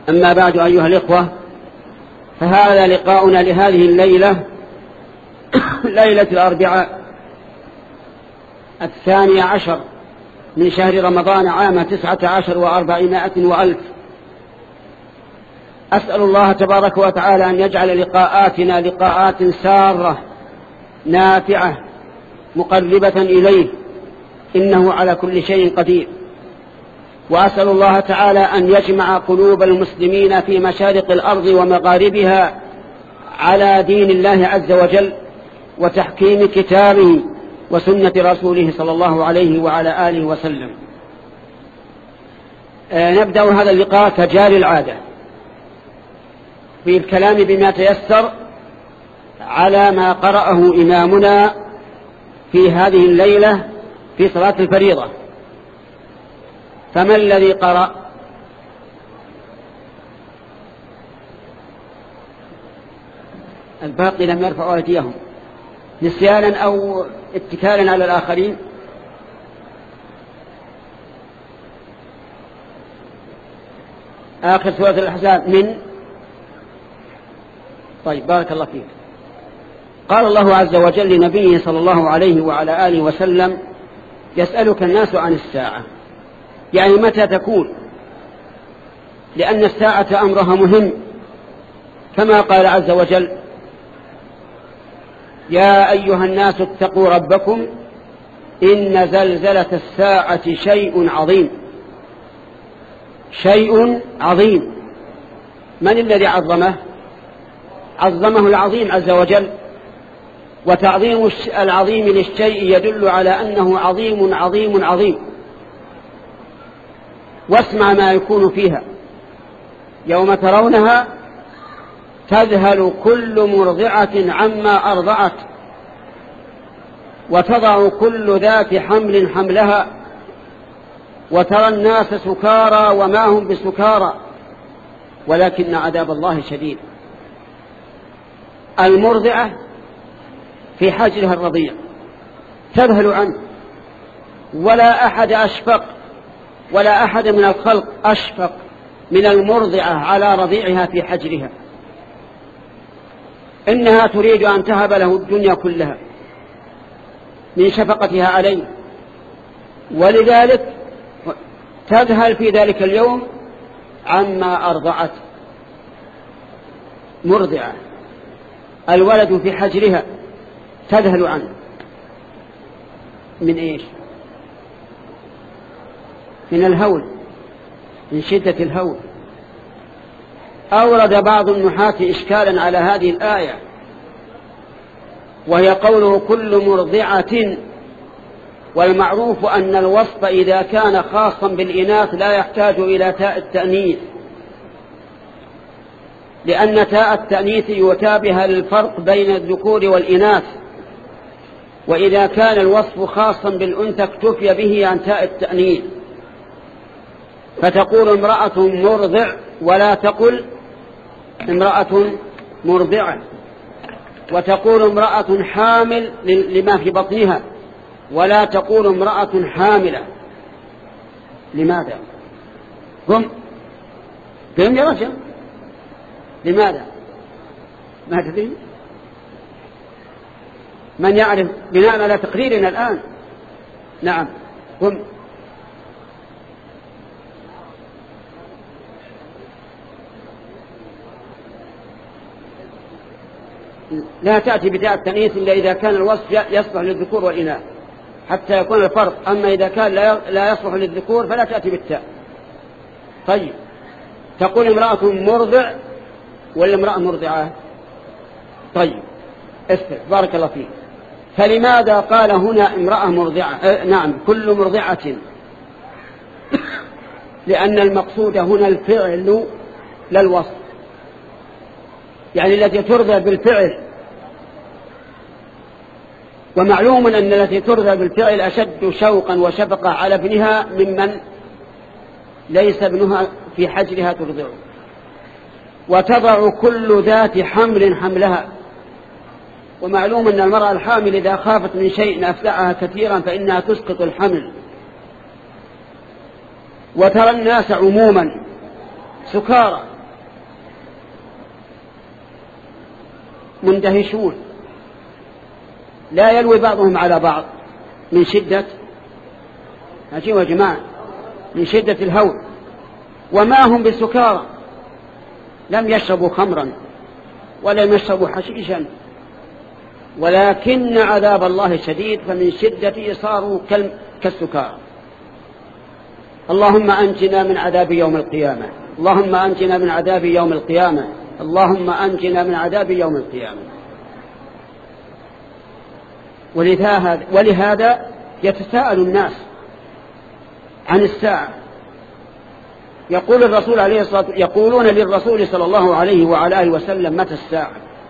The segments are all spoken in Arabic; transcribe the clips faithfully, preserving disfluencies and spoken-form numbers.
أما بعد أيها الإخوة، فهذا لقاؤنا لهذه الليلة ليلة الأربعاء الثانية عشر من شهر رمضان عام تسعة عشر وأربعمائة وألف. أسأل الله تبارك وتعالى أن يجعل لقاءاتنا لقاءات سارة نافعة مقربة إليه، إنه على كل شيء قدير. وأسأل الله تعالى أن يجمع قلوب المسلمين في مشارق الأرض ومغاربها على دين الله عز وجل وتحكيم كتابه وسنة رسوله صلى الله عليه وعلى آله وسلم. نبدأ هذا اللقاء كجاري العادة في الكلام بما تيسر على ما قرأه إمامنا في هذه الليلة في صلاة الفريضة. فما الذي قرأ؟ الباقي لم يرفعوا أيديهم نسيانا أو اتكالا على الآخرين. آخر سورة الأحزاب من طيب بارك الله فيك. قال الله عز وجل لنبيه صلى الله عليه وعلى آله وسلم: يسألك الناس عن الساعة، يعني متى تكون، لأن الساعة أمرها مهم، كما قال عز وجل: يا أيها الناس اتقوا ربكم إن زلزلة الساعة شيء عظيم. شيء عظيم، من الذي عظمه؟ عظمه العظيم عز وجل. وتعظيم العظيم للشيء يدل على أنه عظيم عظيم عظيم. واسمع ما يكون فيها: يوم ترونها تذهل كل مرضعة عما أرضعت وتضع كل ذات حمل حملها وترى الناس سكارى وما هم بسكارى ولكن عذاب الله شديد. المرضعة في حجرها الرضيع تذهل عنه، ولا أحد أشفق ولا أحد من الخلق أشفق من المرضعة على رضيعها في حجرها. إنها تريد أن تهب له الدنيا كلها من شفقتها عليه، ولذلك تذهل في ذلك اليوم عما أرضعت. مرضعة الولد في حجرها تذهل عنه من إيش؟ من الهول، من شدة الهول. أورد بعض النحاة إشكالا على هذه الآية، وهي قوله كل مرضعة، والمعروف أن الوصف إذا كان خاصا بالإناث لا يحتاج إلى تاء التأنيث، لأن تاء التأنيث يتابه الفرق بين الذكور والإناث، وإذا كان الوصف خاصا بالأنثى اكتفي به عن تاء التأنيث، فتقول امرأة مرضع ولا تقل امرأة مرضعة، وتقول امرأة حامل لما في بطنها ولا تقول امرأة حاملة. لماذا؟ قم قم يا رجل، لماذا؟ ما تدري؟ من يعرف بناء على تقريرنا الآن؟ نعم قم. لا تأتي بتاء التأنيث إلا إذا كان الوصف يصلح للذكور والإناث حتى يكون الفرق، أما إذا كان لا يصلح للذكور فلا تأتي بالتاء. طيب، تقول امرأة مرضع ولا امرأة مرضعة؟ طيب استر بارك الله فيك. فلماذا قال هنا امرأة مرضعة؟ آه نعم كل مرضعة، لأن المقصود هنا الفعل للوصف، يعني التي ترضع بالفعل. ومعلوم أن التي ترضع بالفعل أشد شوقا وشفقة على ابنها ممن ليس ابنها في حجرها ترضعه. وتضع كل ذات حمل حملها، ومعلوم أن المرأة الحامل إذا خافت من شيء أفزعها كثيرا فإنها تسقط الحمل. وترى الناس عموما سكارى، مندهشون لا يلوي بعضهم على بعض من شدة أجيب يا جماعة من شدة الهول، وما هم بسكارى، لم يشربوا خمرا ولم يشربوا حشيشا، ولكن عذاب الله شديد، فمن شدته صاروا كالسكارى. اللهم أنجنا من عذاب يوم القيامة، اللهم أنجنا من عذاب يوم القيامة، اللهم أنجنا من عذاب يوم القيامة. ولهذا يتساءل الناس عن الساعة، يقول الرسول عليه الصلاة يقولون للرسول صلى الله عليه وعلى آله وسلم متى الساعة؟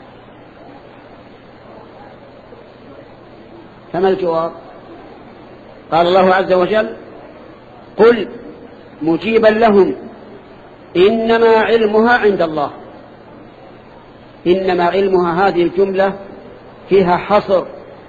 فما الجواب؟ قال الله عز وجل: قل مجيبا لهم إنما علمها عند الله. إنما علمها، هذه الجملة فيها حصر،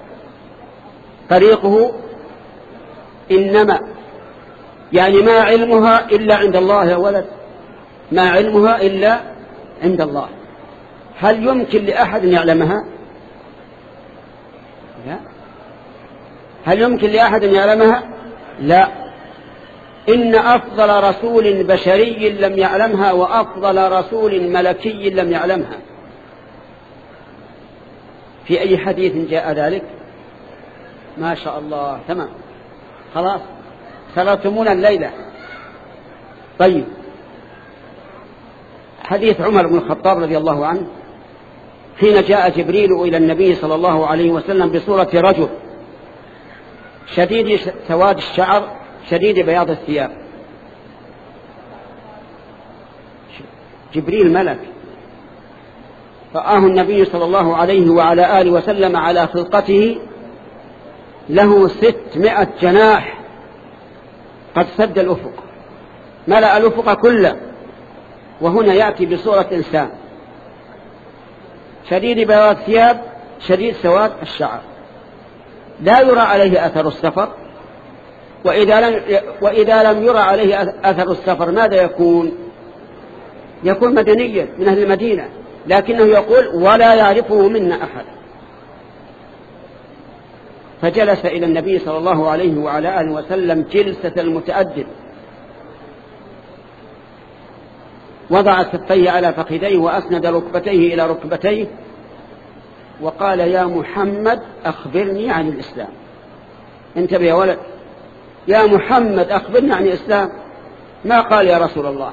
طريقه إنما، يعني ما علمها إلا عند الله يا ولد، ما علمها إلا عند الله. هل يمكن لأحد أن يعلمها؟ لا. هل يمكن لأحد أن يعلمها؟ لا. إن أفضل رسول بشري لم يعلمها، وأفضل رسول ملكي لم يعلمها. في أي حديث جاء ذلك؟ ما شاء الله، تمام، خلاص سرتمونا الليلة. طيب، حديث عمر بن الخطاب رضي الله عنه حين جاء جبريل إلى النبي صلى الله عليه وسلم بصورة رجل شديد سواد الشعر شديد بياض الثياب. جبريل ملك، رآه النبي صلى الله عليه وعلى آله وسلم على خلقته له ستمائة جناح قد سد الأفق، ملأ الأفق كله، وهنا يأتي بصورة إنسان شديد بياض الثياب شديد سواد الشعر، لا يرى عليه أثر السفر. وإذا لم, وإذا لم يرى عليه أثر السفر ماذا يكون؟ يكون مدنيا من أهل المدينة، لكنه يقول: ولا يعرفه منا أحد. فجلس إلى النبي صلى الله عليه وعلى آله وسلم جلسة المتأدب، وضع كفيه على فخذيه وأسند ركبتيه إلى ركبتيه وقال: يا محمد أخبرني عن الإسلام. انتبه يا ولد، يا محمد أخبرني عن الإسلام، ما قال يا رسول الله.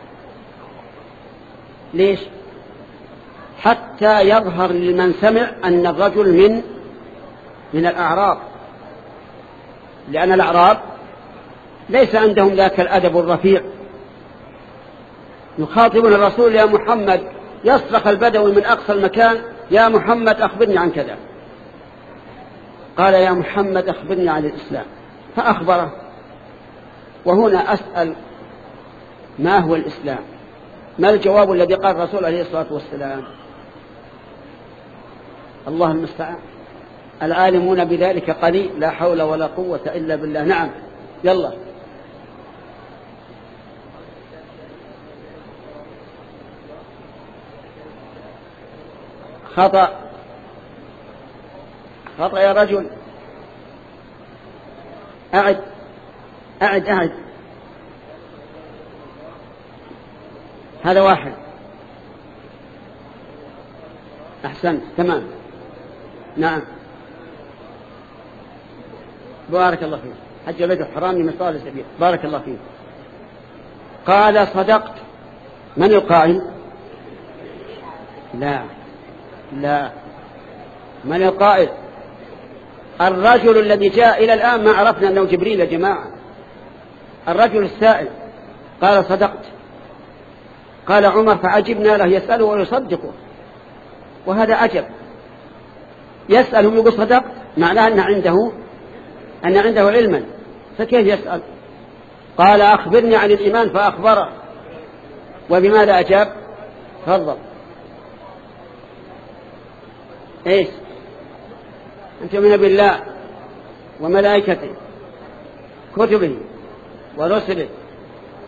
ليش؟ حتى يظهر لمن سمع أن الرجل من من الأعراب، لأن الأعراب ليس عندهم ذاك الأدب الرفيع، يخاطبون الرسول: يا محمد، يصرخ البدوي من أقصى المكان: يا محمد أخبرني عن كذا. قال: يا محمد أخبرني عن الإسلام، فأخبره. وهنا أسأل: ما هو الإسلام؟ ما الجواب الذي قال الرسول عليه الصلاة والسلام؟ الله المستعان، العالمون بذلك قليل، لا حول ولا قوة إلا بالله. نعم، يلا. خطأ، خطأ يا رجل، أعد أعد أعد. هذا واحد، أحسنت، تمام، نعم، بارك الله فيك. حج بيت حرام من صالح سبيل، بارك الله فيك. قال: صدقت. من القائل؟ لا لا، من القائل؟ الرجل الذي جاء إلى الآن ما عرفنا أنه جبريل يا جماعة، الرجل السائل قال: صدقت. قال عمر: فعجبنا له، يسأله ويصدقه، وهذا عجب، يسأل ويقول صدقت، معناه أن عنده أن عنده علما، فكيف يسأل؟ قال: أخبرني عن الإيمان، فأخبره. وبماذا أجاب؟ تفضل. إيش؟ أن تؤمن بالله وملائكته كتبه ورسله.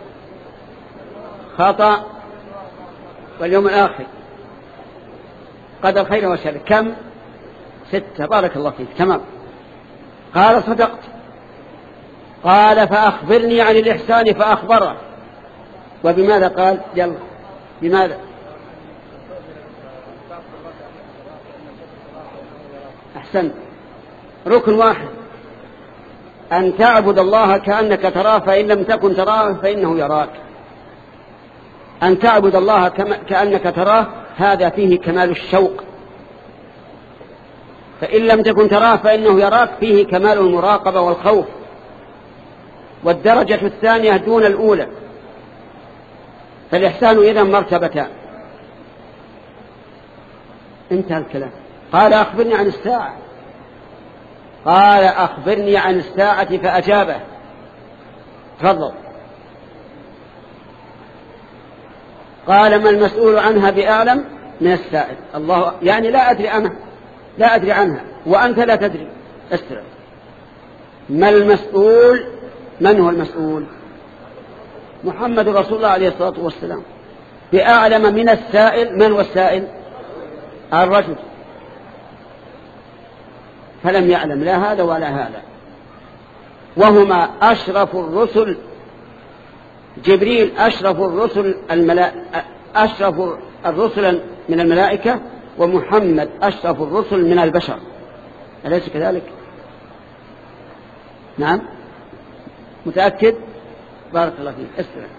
خطأ. واليوم الآخر. قدر خير وشر. كم؟ ستة. بارك الله فيك. تمام. قال صدقت. قال فأخبرني عن الإحسان فأخبره. وبماذا قال؟ يلا بماذا؟ أحسنت. ركن واحد، أن تعبد الله كأنك تراه فإن لم تكن تراه فإنه يراك. أن تعبد الله كأنك تراه هذا فيه كمال الشوق، فإن لم تكن تراه فإنه يراك فيه كمال المراقبة والخوف. والدرجة الثانية دون الأولى، فالإحسان إذن مرتبتان. انتهى الكلام. قال أخبرني عن الساعة. قال أخبرني عن الساعة فأجابه. تفضل. قال ما المسؤول عنها بأعلم من السائل. الله، يعني لا أدري أنا، لا أدري عنها وأنت لا تدري. استرع. ما المسؤول؟ من هو المسؤول؟ محمد رسول الله عليه الصلاة والسلام. بأعلم من السائل. من هو السائل؟ الرجل. فلم يعلم لا هذا ولا هذا، وهما أشرف الرسل. جبريل أشرف الرسل الملائكة، أشرف الرسل من الملائكة، ومحمد أشرف الرسل من البشر. أليس كذلك؟ نعم. متأكد؟ بارك الله فيك. اسمع.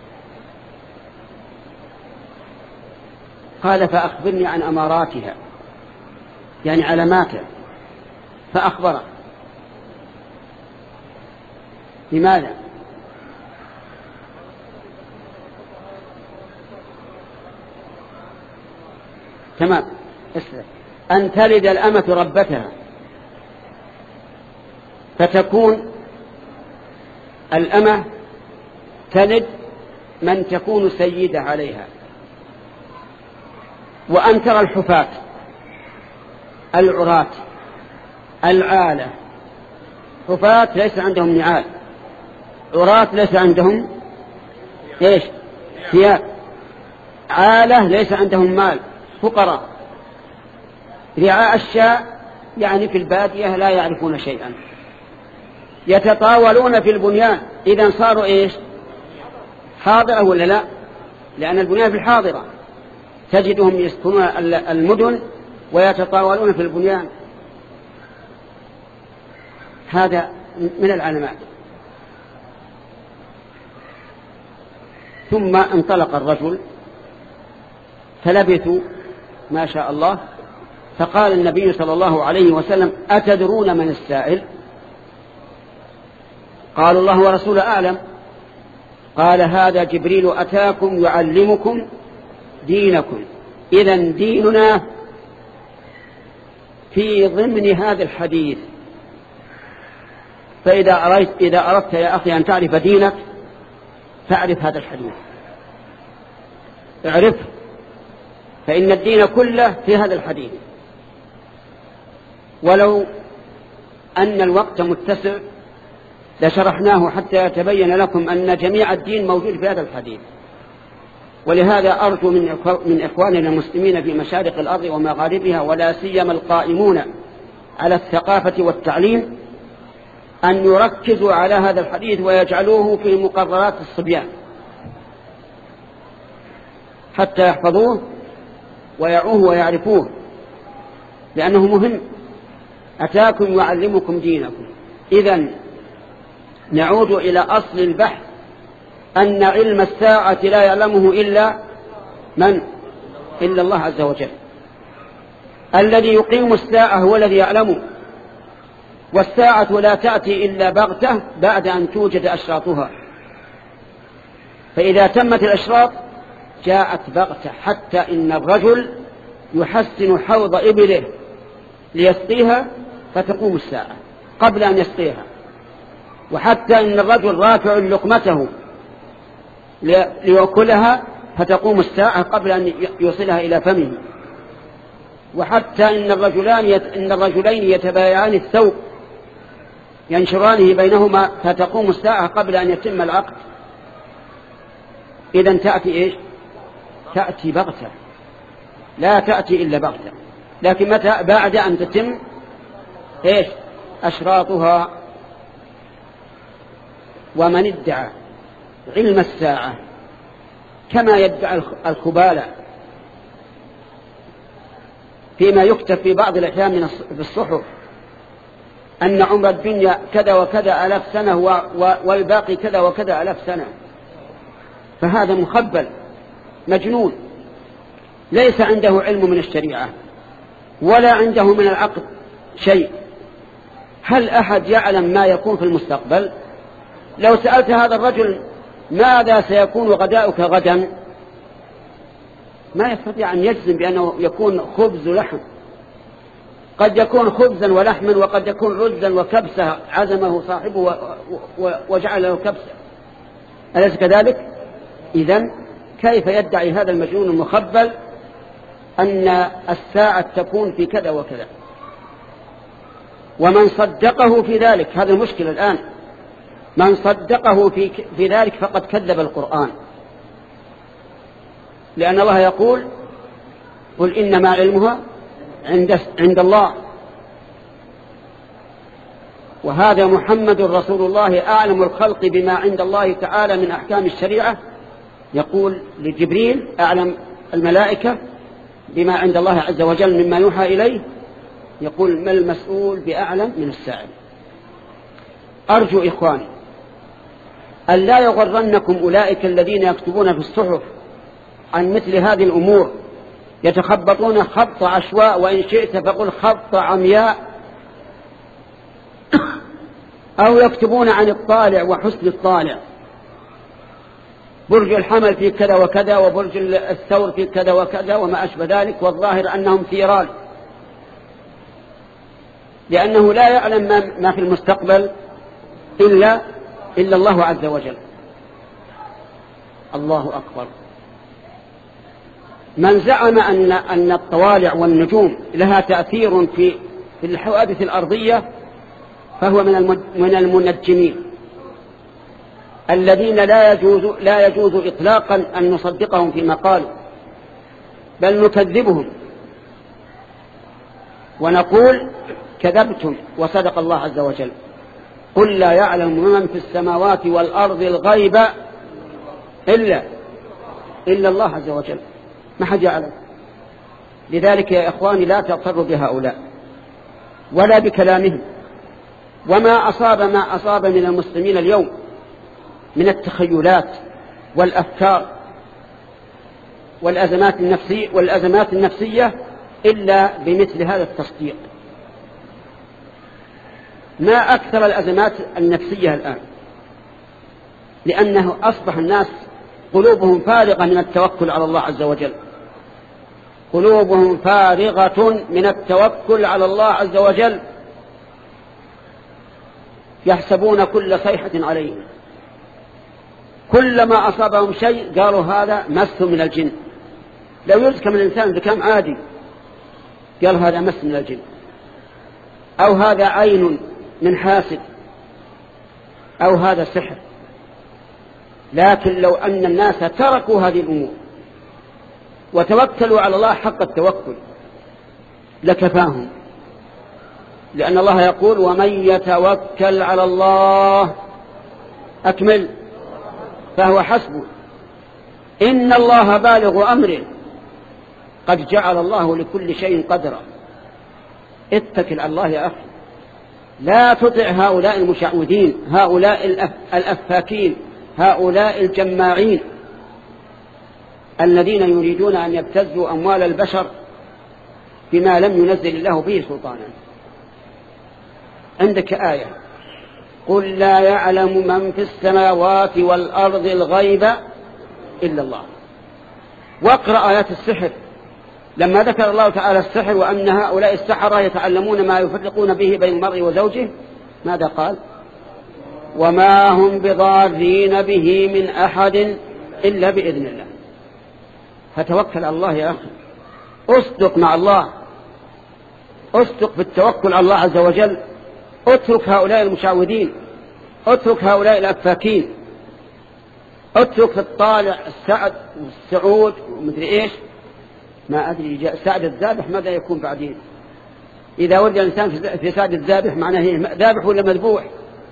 قال فأخبرني عن أماراتها، يعني علاماتها. فأخبره. لماذا؟ تمام. اسمع. أن تلد الأمة ربتها، فتكون الأمة تلد من تكون سيدة عليها. وأن ترى الحفاة العراة العالة. حفاة ليس عندهم نعال، عراة ليس عندهم ايش؟ ثياب. عالة ليس عندهم مال، فقراء. رعاء الشاء يعني في البادية لا يعرفون شيئا. يتطاولون في البنيان، إذا صاروا ايش؟ حاضرة ولا لا؟ لأن البنيان في الحاضرة. تجدهم يسكنون المدن ويتطاولون في البنيان. هذا من العلامات. ثم انطلق الرجل فلبثوا ما شاء الله، فقال النبي صلى الله عليه وسلم أتدرون من السائل؟ قالوا الله ورسوله أعلم. قال هذا جبريل أتاكم يعلمكم دينكم. إذن ديننا في ضمن هذا الحديث. فإذا أردت, إذا أردت يا أخي أن تعرف دينك فاعرف هذا الحديث، اعرفه، فإن الدين كله في هذا الحديث. ولو أن الوقت متسع لشرحناه حتى يتبين لكم أن جميع الدين موجود في هذا الحديث. ولهذا أرجو من إخواننا المسلمين في مشارق الأرض ومغاربها، ولا سيما القائمون على الثقافة والتعليم، أن يركزوا على هذا الحديث ويجعلوه في مقررات الصبيان حتى يحفظوه ويعوه ويعرفوه، لأنه مهم. أتاكم يعلمكم دينكم. إذن نعود إلى أصل البحث، أن علم الساعة لا يعلمه إلا من؟ إلا الله عز وجل. الذي يقيم الساعة هو الذي يعلمه، والساعة لا تأتي إلا بغتة بعد أن توجد أشراطها. فإذا تمت الأشراط جاءت بغتة، حتى إن الرجل يحسن حوض إبله ليسقيها فتقوم الساعة قبل أن يسقيها، وحتى إن الرجل رافع لقمته ليأكلها فتقوم الساعة قبل أن يوصلها إلى فمه، وحتى إن الرجلان يت... إن الرجلين يتبايعان الثوب ينشرانه بينهما فتقوم الساعة قبل أن يتم العقد. إذن تأتي إيش؟ تأتي بغتة. لا تأتي إلا بغتة، لكن متى؟ بعد أن تتم إيش؟ أشراطها. ومن ادعى علم الساعة كما يدعي الخبالة فيما يكتب في بعض الأحيان من الصحف أن عمر الدنيا كذا وكذا ألاف سنة والباقي كذا وكذا ألاف سنة، فهذا مخبل مجنون ليس عنده علم من الشريعة ولا عنده من العقل شيء. هل أحد يعلم ما يكون في المستقبل؟ لو سألت هذا الرجل ماذا سيكون غداؤك غدا ما يستطيع أن يجزم بأنه يكون خبز ولحم، قد يكون خبزا ولحما وقد يكون رزا وكبسة عزمه صاحبه وجعل له كبسة، أليس كذلك؟ إذن كيف يدعي هذا المجنون المخبل أن الساعة تكون في كذا وكذا؟ ومن صدقه في ذلك، هذا المشكلة الآن، من صدقه في, في ذلك فقد كذب القرآن، لأن الله يقول قل إنما علمها عند, عند الله، وهذا محمد رسول الله أعلم الخلق بما عند الله تعالى من أحكام الشريعة. يقول لجبريل أعلم الملائكة بما عند الله عز وجل مما يوحى إليه، يقول ما المسؤول بأعلم من السائل. أرجو إخواني أن لا يغرنكم أولئك الذين يكتبون في الصحف عن مثل هذه الأمور، يتخبطون خبط عشواء، وإن شئت فقل خبط عمياء، أو يكتبون عن الطالع وحسن الطالع، برج الحمل في كذا وكذا وبرج الثور في كذا وكذا وما أشبه ذلك، والظاهر أنهم ثيران، لأنه لا يعلم ما في المستقبل إلا, إلا الله عز وجل. الله أكبر. من زعم أن, أن الطوالع والنجوم لها تأثير في, في الحوادث الأرضية فهو من المنجمين الذين لا يجوز, لا يجوز إطلاقا أن نصدقهم فيما قالوا، بل نكذبهم ونقول كذبتم وصدق الله عز وجل. قل لا يعلم من في السماوات والأرض الغيب إلا, إلا الله عز وجل، ما حد يعلم. لذلك يا إخواني لا تغتروا بهؤلاء ولا بكلامهم. وما أصاب ما أصاب من المسلمين اليوم من التخيلات والأفكار والأزمات النفسية, والأزمات النفسية إلا بمثل هذا التصديق. ما أكثر الأزمات النفسية الآن، لأنه أصبح الناس قلوبهم فارغة من التوكل على الله عز وجل، قلوبهم فارغة من التوكل على الله عز وجل، يحسبون كل صيحة عليهم، كلما أصابهم شيء قالوا هذا مس من الجن. لو يذكر من الإنسان بكم عادي قال هذا مس من الجن، أو هذا عين من حاسد، أو هذا سحر. لكن لو أن الناس تركوا هذه الأمور وتوكلوا على الله حق التوكل لكفاهم، لأن الله يقول ومن يتوكل على الله أكمل فهو حسبه إن الله بالغ أمره قد جعل الله لكل شيء قدرا. اتكل على الله يا أخي، لا تطع هؤلاء المشعوذين، هؤلاء الأفاكين، هؤلاء الجماعين الذين يريدون أن يبتزوا أموال البشر بما لم ينزل الله به سلطانا. عندك آية قل لا يعلم من في السماوات والأرض الغيب إلا الله. واقرأ آيات السحر لما ذكر الله تعالى السحر وأن هؤلاء السحرة يتعلمون ما يفرقون به بين المرء وزوجه، ماذا قال؟ وما هم بضارين به من أحد إلا بإذن الله. فتوكل على الله يا أخي، أصدق مع الله، أصدق في التوكل على الله عز وجل، اترك هؤلاء المشعوذين، اترك هؤلاء الأفاكين، اترك الطالع السعد والسعود ومدري إيش، ما أدري سعد الذابح ماذا يكون بعدين؟ إذا ولد الإنسان في سعد الذابح معناه ذابح ولا مذبوح؟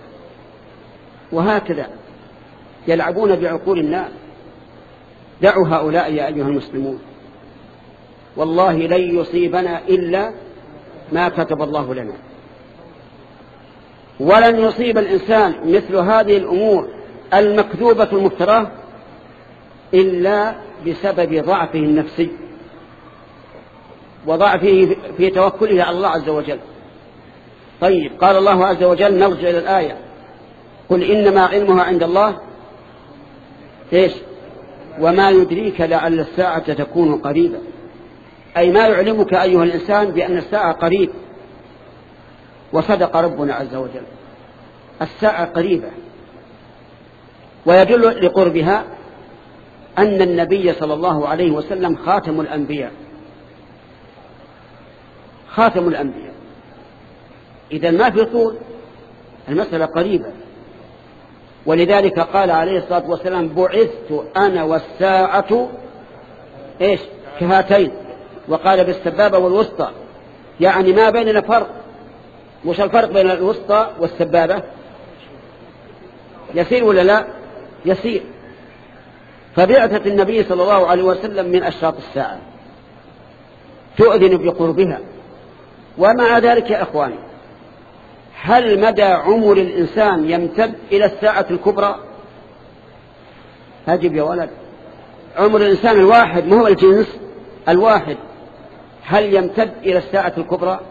وهكذا يلعبون بعقول الناس. دعوا هؤلاء يا أيها المسلمون، والله لن يصيبنا إلا ما كتب الله لنا، ولن يصيب الإنسان مثل هذه الأمور المكذوبة المفتراه إلا بسبب ضعفه النفسي وضعفه في توكله على الله عز وجل. طيب، قال الله عز وجل، نرجع إلى الآية، قل إنما علمها عند الله إيش؟ وما يدريك لعل الساعة تكون قريبا، أي ما يعلمك أيها الإنسان بأن الساعة قريب. وصدق ربنا عز وجل، الساعة قريبة. ويدل لقربها أن النبي صلى الله عليه وسلم خاتم الأنبياء، خاتم الأنبياء. إذا ما في طول، المسألة قريبة. ولذلك قال عليه الصلاة والسلام بعثت أنا والساعة إيش كهاتين، وقال بالسبابة والوسطى، يعني ما بيننا فرق. مش الفرق بين الوسطى والسبابة يسير ولا لا؟ يسير. فبعثة النبي صلى الله عليه وسلم من أشراط الساعة، تؤذن بقربها. ومع ذلك يا أخواني، هل مدى عمر الإنسان يمتد إلى الساعة الكبرى؟ أجب يا ولد. عمر الإنسان الواحد، ما هو الجنس الواحد، هل يمتد إلى الساعة الكبرى؟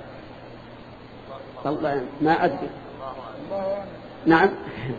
والله ما أدري. نعم،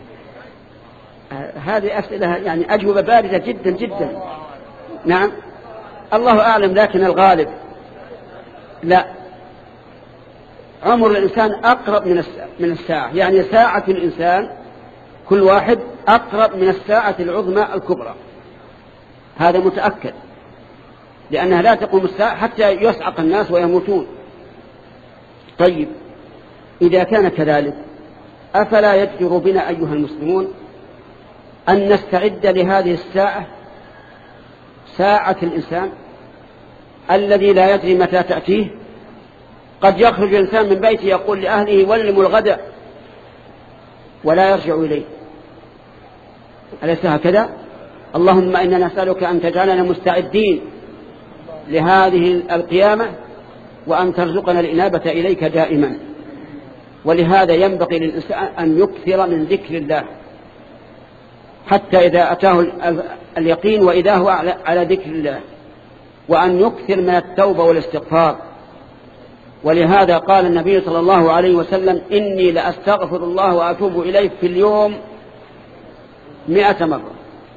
هذه أسئلة يعني أجوبة باردة جدا جدا. نعم، الله أعلم، لكن الغالب لا، عمر الإنسان أقرب من الساعة، يعني ساعة الإنسان كل واحد أقرب من الساعة العظمى الكبرى، هذا متأكد، لأنها لا تقوم الساعة حتى يصعق الناس ويموتون. طيب، إذا كان كذلك أفلا يجدر بنا أيها المسلمون أن نستعد لهذه الساعة، ساعة الإنسان الذي لا يدري متى تأتيه؟ قد يخرج الإنسان من بيته يقول لأهله ولموا الغداء ولا يرجع إليه، أليس هكذا؟ اللهم إنا نسألك أن تجعلنا مستعدين لهذه القيامة، وأن ترزقنا الإنابة إليك دائما. ولهذا ينبغي للإنسان أن يكثر من ذكر الله حتى إذا أتاه اليقين وإذا هو على ذكر الله، وأن يكثر من التوبة والاستغفار. ولهذا قال النبي صلى الله عليه وسلم إني لأستغفر الله وأتوب إليه في اليوم مئة مرة،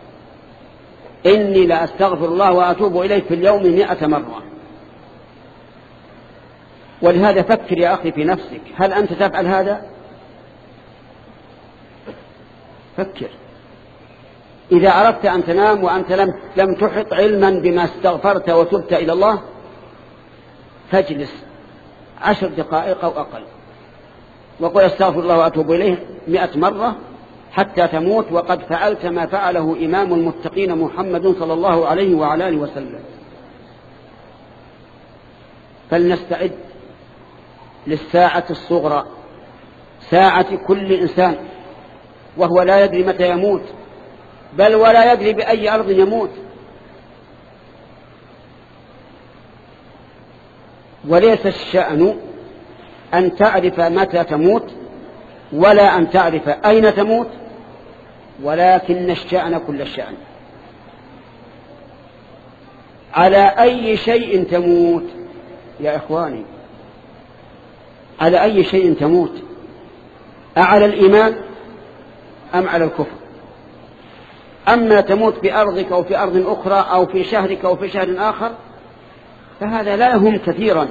إني لأستغفر الله وأتوب إليه في اليوم مئة مرة. ولهذا فكر يا أخي في نفسك، هل أنت تفعل هذا؟ فكر. إذا أردت أن تنام وأنت لم, لم تحط علما بما استغفرت وتبت إلى الله، فاجلس عشر دقائق أو أقل وقل استغفر الله وأتوب إليه مئة مرة حتى تموت وقد فعلت ما فعله إمام المتقين محمد صلى الله عليه وعلى آله وسلم. فلنستعد للساعة الصغرى، ساعة كل إنسان، وهو لا يدري متى يموت، بل ولا يدري بأي أرض يموت. وليس الشأن أن تعرف متى تموت ولا أن تعرف أين تموت، ولكن الشأن كل الشأن على أي شيء تموت يا إخواني، على أي شيء تموت، أعلى الإيمان أم على الكفر؟ أما تموت بأرضك أو في أرض أخرى أو في شهرك أو في شهر آخر فهذا لا يهم كثيرا.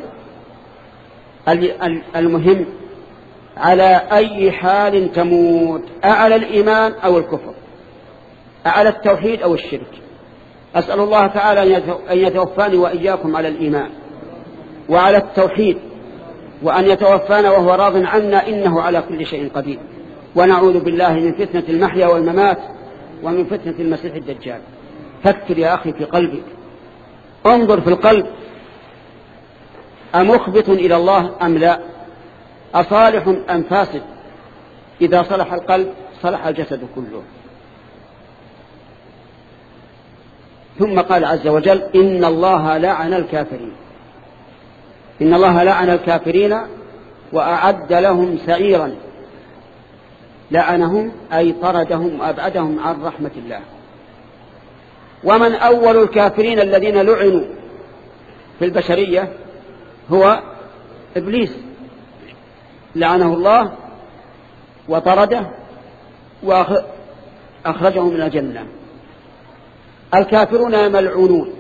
المهم على أي حال تموت، أعلى الإيمان أو الكفر، أعلى التوحيد أو الشرك. أسأل الله تعالى أن يتوفاني وإياكم على الإيمان وعلى التوحيد، وأن يتوفانا وهو راض عنا، إنه على كل شيء قدير. ونعوذ بالله من فتنة المحيا والممات ومن فتنة المسيح الدجال. فكر يا أخي في قلبك، انظر في القلب أمخبت إلى الله أم لا، أصالح أم فاسد. إذا صلح القلب صلح الجسد كله. ثم قال عز وجل إن الله لعن الكافرين، إن الله لعن الكافرين وأعد لهم سعيرا. لعنهم أي طردهم وأبعدهم عن رحمة الله. ومن أول الكافرين الذين لعنوا في البشرية هو إبليس، لعنه الله وطرده وأخرجه من الجنة. الكافرون ملعونون،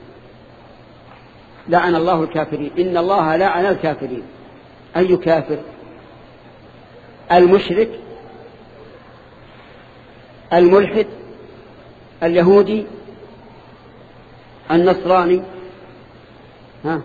لعن الله الكافرين. إن الله لعن الكافرين. أي كافر؟ المشرك، الملحد، اليهودي، النصراني، ها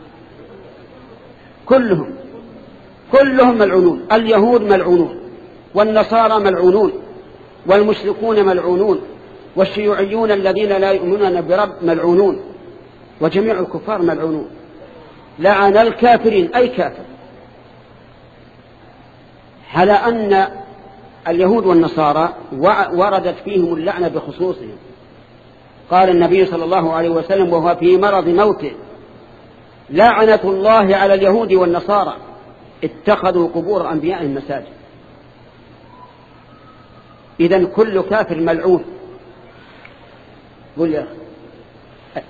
كلهم كلهم ملعونون. اليهود ملعونون، والنصارى ملعونون، والمشركون ملعونون، والشيوعيون الذين لا يؤمنون برب ملعونون، وجميع الكفار ملعونون. لعن الكافرين أي كافر. على أن اليهود والنصارى وردت فيهم اللعنة بخصوصهم. قال النبي صلى الله عليه وسلم وهو في مرض موته: لعنة الله على اليهود والنصارى اتخذوا قبور أنبيائهم مساجد. إذن كل كافر ملعون. قل يا أخي،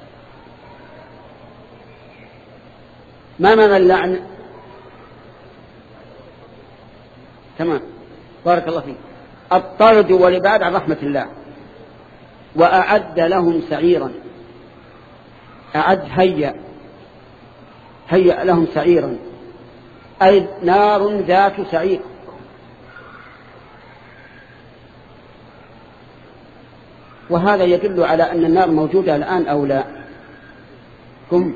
ما معنى اللعن؟ تمام، بارك الله فيك. الطرد والإبعاد عن رحمة الله. وأعد لهم سعيرا، أعد هيأ هيأ لهم سعيرا، أي نار ذات سعير. وهذا يدل على أن النار موجودة الآن أو لا؟ كم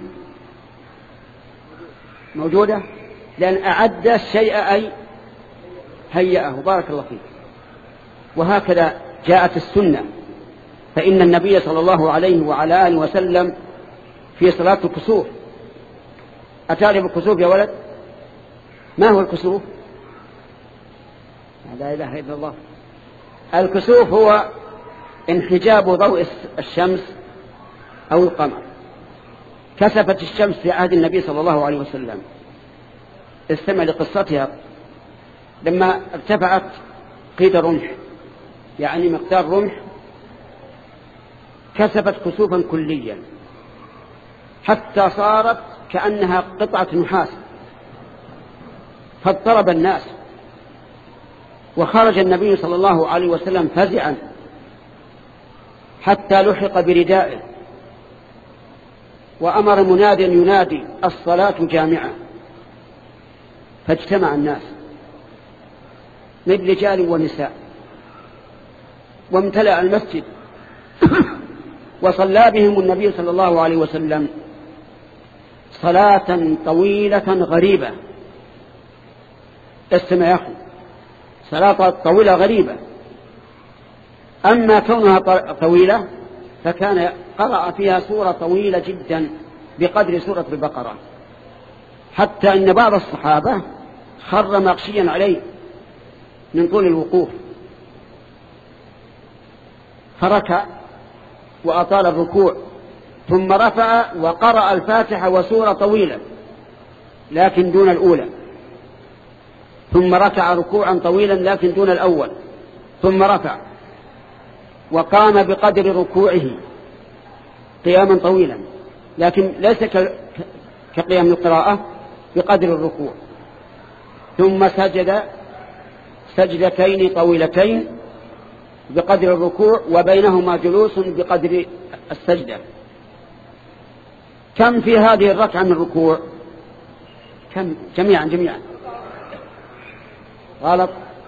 موجودة، لأن أعد الشيء أي هيأه. بارك الله فيك. وهكذا جاءت السنة، فإن النبي صلى الله عليه وعلى آله وسلم في صلاة الكسوف، أتعرف الكسوف يا ولد؟ ما هو الكسوف؟ لا إله إلا الله. الكسوف هو انحجاب ضوء الشمس أو القمر. كسفت الشمس في عهد النبي صلى الله عليه وسلم. استمع لقصتها. لما ارتفعت قيد رمح، يعني مقدار رمح، كسفت كسوفا كليا حتى صارت كأنها قطعة نحاس، فاضطرب الناس. وخرج النبي صلى الله عليه وسلم فزعا حتى لحق بردائه، وأمر مناد ينادي: الصلاة جامعة. فاجتمع الناس من رجال ونساء، وامتلأ المسجد، وصلى بهم النبي صلى الله عليه وسلم صلاة طويلة غريبة. استمع يا أخي، صلاة طويلة غريبة. أما كونها طويلة فكان قرأ فيها سورة طويلة جدا بقدر سورة البقرة، حتى أن بعض الصحابة خر مغشيا عليه من طول الوقوف، فركع وأطال الركوع، ثم رفع وقرأ الفاتحة وسورة طويلة لكن دون الأولى، ثم ركع ركوعا طويلا لكن دون الأول، ثم رفع وقام بقدر ركوعه قياما طويلا لكن ليس كقيام القراءة، بقدر الركوع، ثم سجد سجدتين طويلتين بقدر الركوع، وبينهما جلوس بقدر السجدة. كم في هذه الركعة من ركوع؟ كم؟ جميعا جميعا غلط.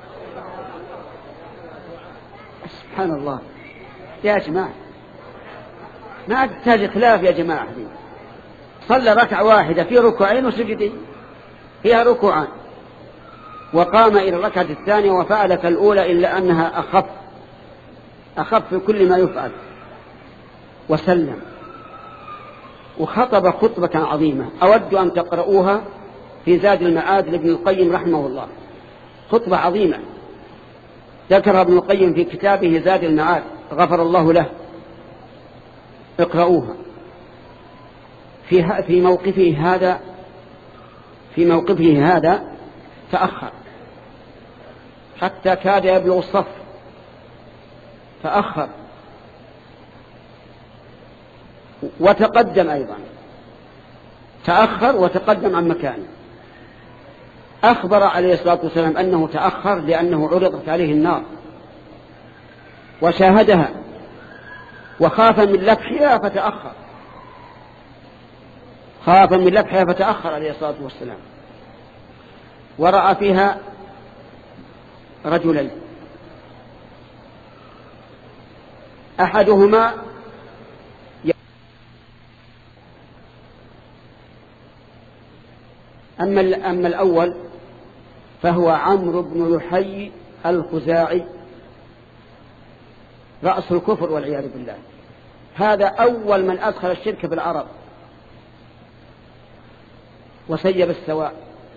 سبحان الله يا جماعة، ما تحتاج خلاف يا جماعة. صلى ركعة واحدة في ركوعين وسجدين، فيها ركوعان، وقام إلى الركعة الثانية وفعل كالأولى إلا أنها أخف أخف في كل ما يفعل، وسلم. وخطب خطبة عظيمة أود أن تقرؤوها في زاد المعاد لابن القيم رحمه الله. خطبة عظيمة ذكرها ابن القيم في كتابه زاد المعاد غفر الله له، اقرؤوها. في في موقفه هذا في موقفه هذا تأخر حتى كاد يبلغ الصف، تأخر وتقدم أيضا، تأخر وتقدم عن مكانه. أخبر عليه الصلاة والسلام أنه تأخر لأنه عرضت عليه النار وشاهدها وخاف من لفحها فتأخر، خاف من لفحها فتأخر عليه الصلاة والسلام. ورأى فيها رجلين، أحدهما أما أما الأول فهو عمرو بن لحي الخزاعي رأس الكفر والعياذ بالله. هذا أول من أدخل الشرك في العرب وسيب السواء،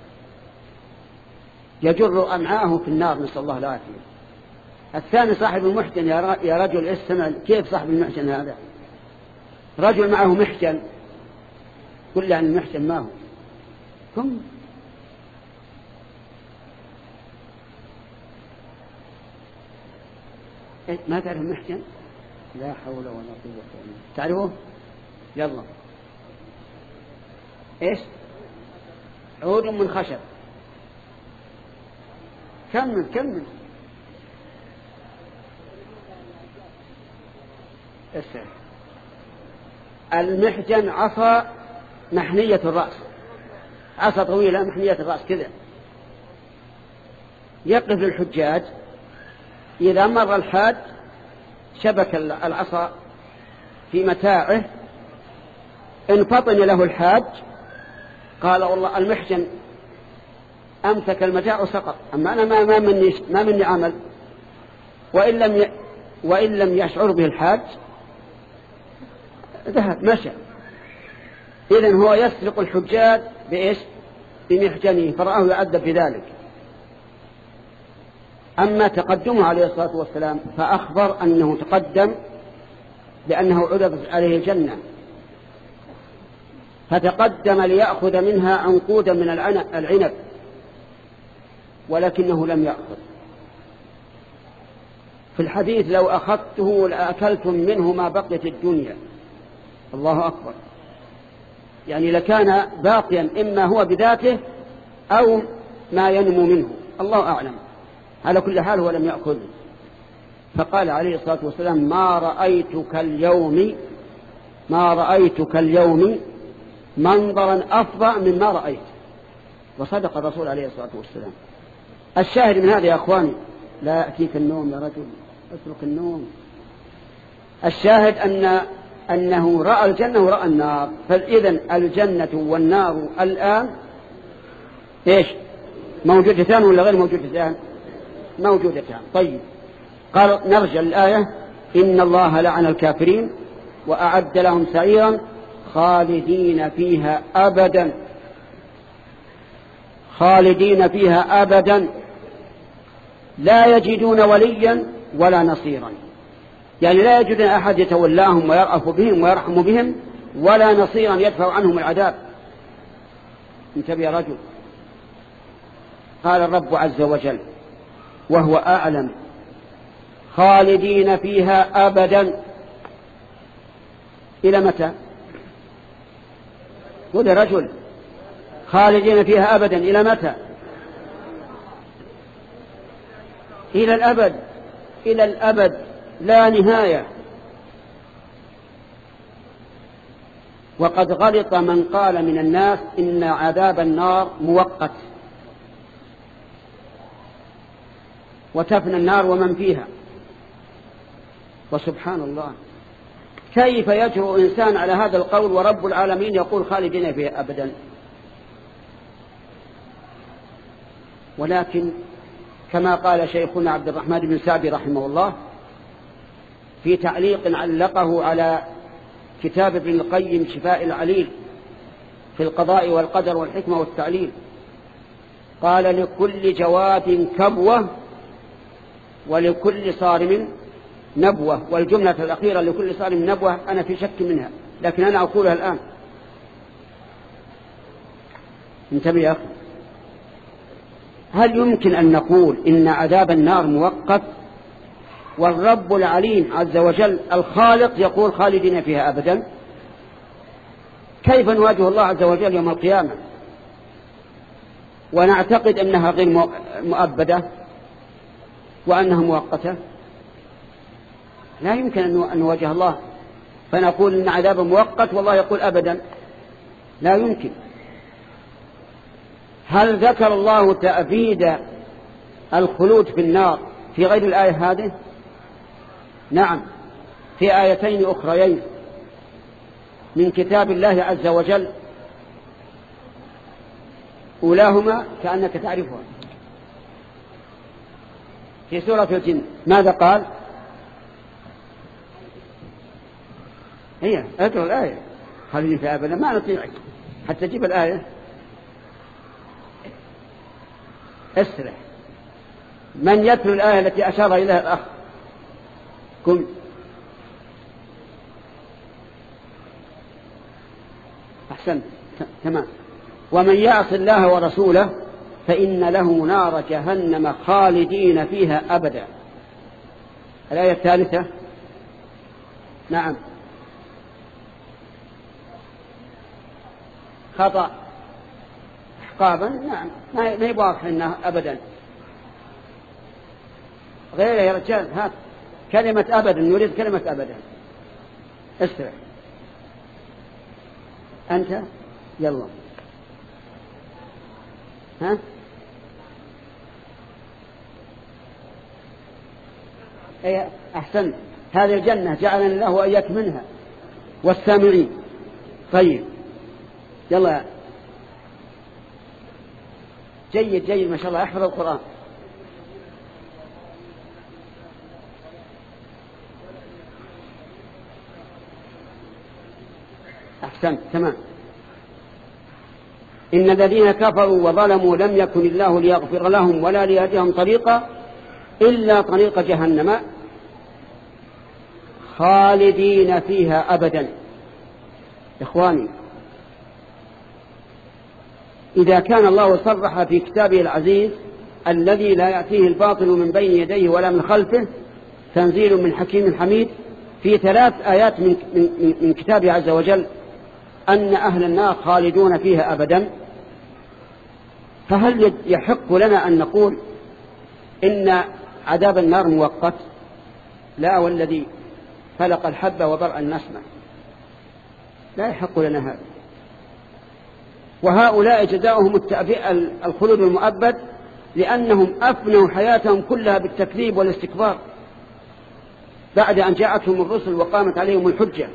يجر أمعاءه في النار، نسأل الله العافية. الثاني صاحب المحجن، يا رجل استمع، كيف صاحب المحجن هذا؟ رجل معه محجن، قل لي عن المحجن ما هو؟ كم إيه ما تعرف المحجن؟ لا حول ولا قوة إلا بالله. تعرفه؟ يلا. إيش؟ عود من خشب. كمل كمل. اسمع، المحجن عصا محنية الرأس، عصا طويلة محنية الرأس كذا، يقف للحجاج إذا مر الحاج شبك العصا في متاعه، إن فطن له الحاج قال والله المحجن أمسك المتاع وسقط، أما أنا ما, ما, مني, ما مني عمل. وإن لم, ي... وإن لم يشعر به الحاج ذهب مشى. إذن هو يسرق الحجاج بإيش؟ بمحجنه، فرآه يعذب بذلك. أما تقدمه عليه الصلاة والسلام فأخبر أنه تقدم لأنه عرضت عليه الجنة، فتقدم ليأخذ منها عنقودا من العنب ولكنه لم يأخذ. في الحديث لو أخذته لأكلتم منه ما بقيت الدنيا. الله أكبر، يعني لكان باقيا إما هو بذاته أو ما ينمو منه، الله أعلم. على كل حال هو لم يأكل. فقال عليه الصلاة والسلام ما رأيتك اليوم ما رأيتك اليوم منظرا أفظع مما رأيت. وصدق الرسول عليه الصلاة والسلام. الشاهد من هذا يا أخواني، لا يأتيك النوم يا رجل، اترك النوم. الشاهد أن أنه رأى الجنة ورأى النار. فإذن الجنة والنار الآن إيش؟ موجودتان ولا غير موجودتان؟ موجودتان. طيب، قال نرجع الآية: إن الله لعن الكافرين وأعد لهم سعيرا خالدين فيها أبدا، خالدين فيها أبدا لا يجدون وليا ولا نصيرا. يعني لا يجدون أحد يتولاهم ويرأف بهم ويرحم بهم، ولا نصيرا يدفع عنهم العذاب. انتبه يا رجل. قال الرب عز وجل وهو أعلم: خالدين فيها أبدا. إلى متى؟ قل يا رجل، خالدين فيها أبدا إلى متى؟ إلى الأبد، إلى الأبد لا نهاية. وقد غلط من قال من الناس إن عذاب النار مؤقت وتفنى النار ومن فيها. وسبحان الله، كيف يجرؤ إنسان على هذا القول ورب العالمين يقول خالدين فيها أبدا؟ ولكن كما قال شيخنا عبد الرحمن بن سعدي رحمه الله في تعليق علقه على كتاب ابن القيم شفاء العليل في القضاء والقدر والحكمة والتعليل، قال لكل جواد كبوة ولكل صارم نبوة، والجملة الأخيرة لكل صارم نبوة أنا في شك منها، لكن أنا أقولها الآن. انتبه يا أخي، هل يمكن أن نقول إن عذاب النار مؤقت والرب العليم عز وجل الخالق يقول خالدين فيها أبدا؟ كيف نواجه الله عز وجل يوم القيامة ونعتقد أنها غير مؤبدة وأنها مؤقتة؟ لا يمكن أن نواجه الله فنقول إن عذاب مؤقت والله يقول أبدا، لا يمكن. هل ذكر الله تأبيد الخلود في النار في غير الآية هذه؟ نعم، في آيتين أخريين من كتاب الله عز وجل، أولاهما كأنك تعرفها في سورة الجن. ماذا قال؟ هي أتوا الآية خليني في أبدا، ما نطيعك حتى تجيب الآية. اسرع، من يتلو الآية التي أشار إليها الأخ؟ قم. أحسنت، تمام. ومن يعص الله ورسوله فإن له نار جهنم خالدين فيها أبدا. الآية الثالثة. نعم، خطأ أحقابا. نعم، ما يبواضح إنه أبدا. غير يا رجال، هات كلمة أبدا، نريد كلمة أبدا. اسرع أنت، يلا. ها أي أحسن، هذه الجنة جعلنا الله وإياك منها والسامعين. طيب يلا، جيد جيد ما شاء الله، احفظ القرآن. أحسنت، تمام. إن الذين كفروا وظلموا لم يكن الله ليغفر لهم ولا ليهديهم طريقا إلا طريق جهنم خالدين فيها أبدا. إخواني، إذا كان الله صرح في كتابه العزيز الذي لا يأتيه الباطل من بين يديه ولا من خلفه تنزيل من حكيم حميد في ثلاث آيات من, من, من كتابه عز وجل أن أهل النار خالدون فيها أبدا، فهل يحق لنا أن نقول إن عذاب النار مؤقت؟ لا، والذي فلق الحب وبرأ النسمة، لا يحق لنا هذا. وهؤلاء جزاؤهم الخلود المؤبد لأنهم أفنوا حياتهم كلها بالتكذيب والاستكبار بعد أن جاءتهم الرسل وقامت عليهم الحجة،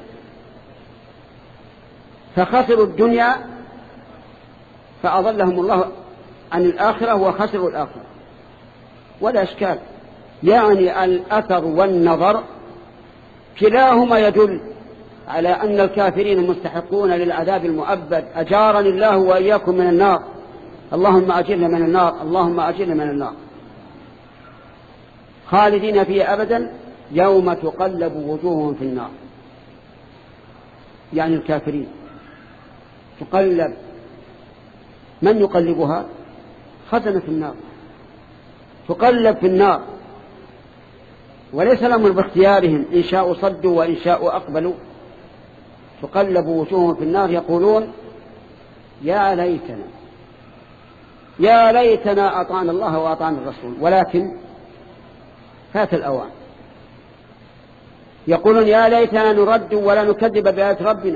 فخسروا الدنيا فأضلهم الله عن الآخرة وخسروا الآخرة. ولا إشكال، يعني الأثر والنظر كلاهما يدل على أن الكافرين مستحقون للعذاب المؤبد. أجارني الله وإياكم من النار، اللهم أجرنا من النار، اللهم أجرنا من النار. خالدين فيها أبدا يوم تقلب وجوههم في النار، يعني الكافرين تقلب. من يقلبها؟ خزنة النار تقلب في النار، وليس الأمر باختيارهم، إن شاءوا صدوا وإن شاءوا أقبلوا. تقلب وجوههم في النار يقولون يا ليتنا يا ليتنا أطعنا الله وأطعنا الرسول، ولكن فات الأوان. يقولون يا ليتنا نرد ولا نكذب بآيات ربنا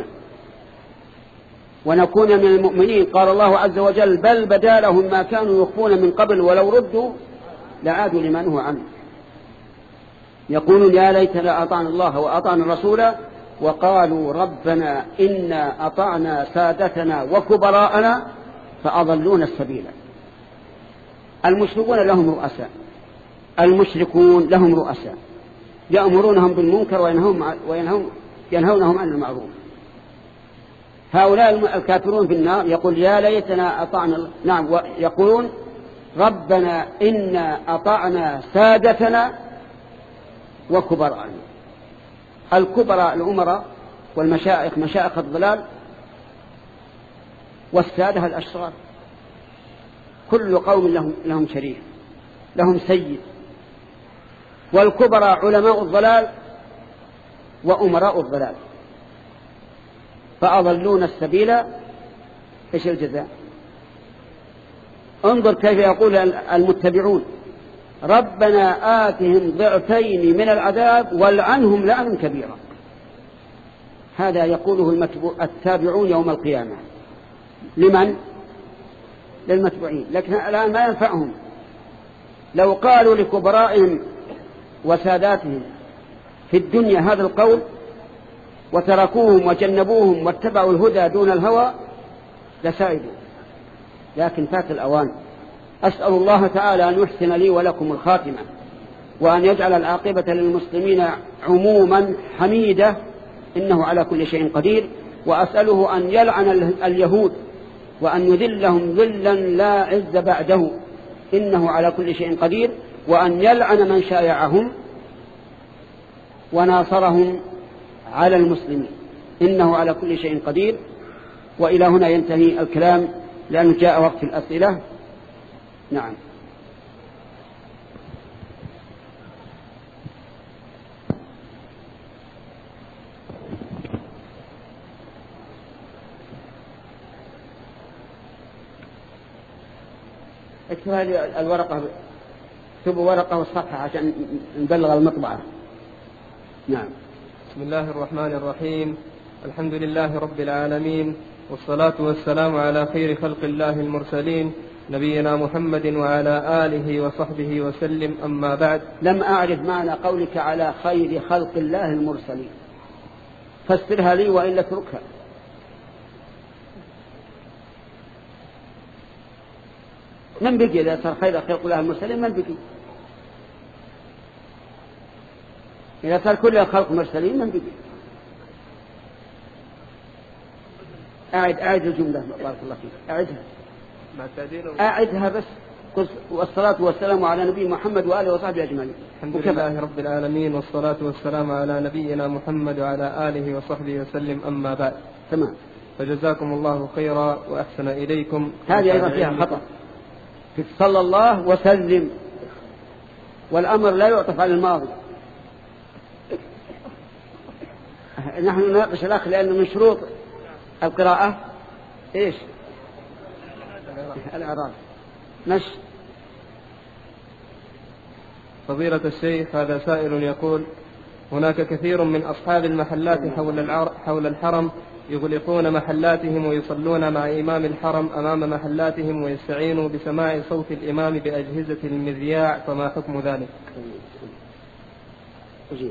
ونكون من المؤمنين. قال الله عز وجل بل بدا لهم ما كانوا يخفون من قبل ولو ردوا لعادوا لما نهوا عنه. يقولون يا ليتنا أطعنا الله وأطعنا الرسول وقالوا ربنا إنا أطعنا سادتنا وكبراءنا فأضلونا السبيل. المشركون لهم رؤساء، المشركون لهم رؤساء يأمرونهم بالمنكر وينهون, وينهون ينهونهم عن المعروف. هؤلاء الكافرون في النار يقول يا ليتنا أطعنا، نعم، يقولون ربنا إنا أطعنا سادتنا وكبراءنا. الكبراء الأمراء والمشائخ مشائخ الضلال، والسادة الأشرار. كل قوم لهم, لهم شريف، لهم سيد. والكبراء علماء الضلال وأمراء الضلال، فأضلون السبيل. إيش الجزاء؟ انظر كيف يقول المتبعون ربنا آتهم ضعفين من العذاب والعنهم لعنا كبيرا. هذا يقوله التابعون يوم القيامة. لمن؟ للمتبوعين. لكن الآن ما ينفعهم. لو قالوا لكبرائهم وساداتهم في الدنيا هذا القول وتركوهم وجنبوهم واتبعوا الهدى دون الهوى لسائدوا، لكن فات الأوان. أسأل الله تعالى أن يحسن لي ولكم الخاتمة، وأن يجعل العاقبة للمسلمين عموما حميدة، إنه على كل شيء قدير. وأسأله أن يلعن اليهود وأن يذلهم ذلا لا عز بعده، إنه على كل شيء قدير. وأن يلعن من شايعهم وناصرهم على المسلمين، إنه على كل شيء قدير. وإلى هنا ينتهي الكلام لأنه جاء وقت الأسئلة. نعم. اكتب هذه الورقة، اكتبوا ورقة والصفحة عشان نبلغ المطبعة. نعم. بسم الله الرحمن الرحيم. الحمد لله رب العالمين، والصلاة والسلام على خير خلق الله المرسلين، نبينا محمد وعلى آله وصحبه وسلم. أما بعد. لم أعرف معنى قولك على خير خلق الله المرسلين، فسرها لي وإلا اتركها. من بقي إذا صار خير خلق الله المرسلين؟ من بقي إذا صار كل الخلق مرسلين؟ من بقي؟ أعد أعد الجملة بارك الله فيك، أعدها أعدها بس. والصلاة والسلام على نبي محمد وآله وصحبه أجمعين. الحمد لله رب العالمين، والصلاة والسلام على نبينا محمد وعلى آله وصحبه وسلم. أما بعد. تمام. فجزاكم الله خيرا وأحسن إليكم. هذه أيضا فيها خطأ، صلى الله وسلم، والأمر لا يعطف على الماضي. نحن نناقش الأخ لأنه من شروط القراءة إيش؟ الإعراب. مش فضيلة الشيخ، هذا سائل يقول هناك كثير من أصحاب المحلات حول حول الحرم يغلقون محلاتهم ويصلون مع إمام الحرم أمام محلاتهم ويستعينوا بسماع صوت الإمام بأجهزة المذياع، فما حكم ذلك؟ أجيب.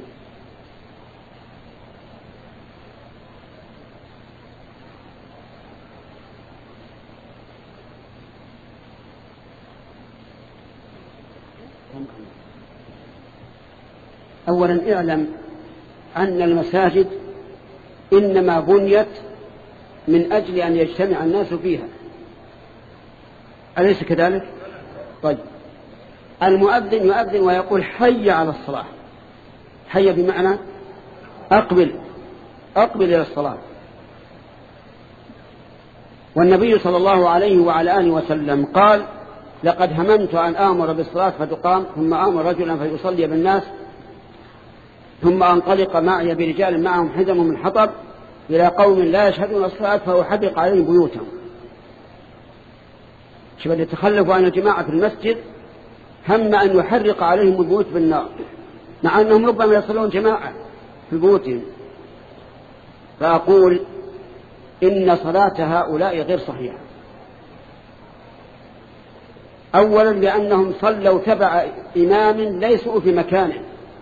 أولا اعلم أن المساجد إنما بنيت من أجل أن يجتمع الناس فيها، أليس كذلك؟ طيب، المؤذن يؤذن ويقول حي على الصلاة. حي بمعنى أقبل أقبل إلى الصلاة. والنبي صلى الله عليه وعلى آله وسلم قال لقد هممت أن آمر بالصلاة فتقام ثم آمر رجلا فيصلي بالناس ثم أنطلق معي برجال معهم حزم من حطب إلى قوم لا يشهدون الصلاة فأحرق عليهم بيوتهم. شبه يتخلفوا عن الجماعة في المسجد، هم أن يحرق عليهم البيوت بالنار، مع أنهم ربما يصلون جماعة في بيوتهم. فأقول إن صلاة هؤلاء غير صحيحة. أولا لأنهم صلوا تبع إمام ليسوا في مكانه،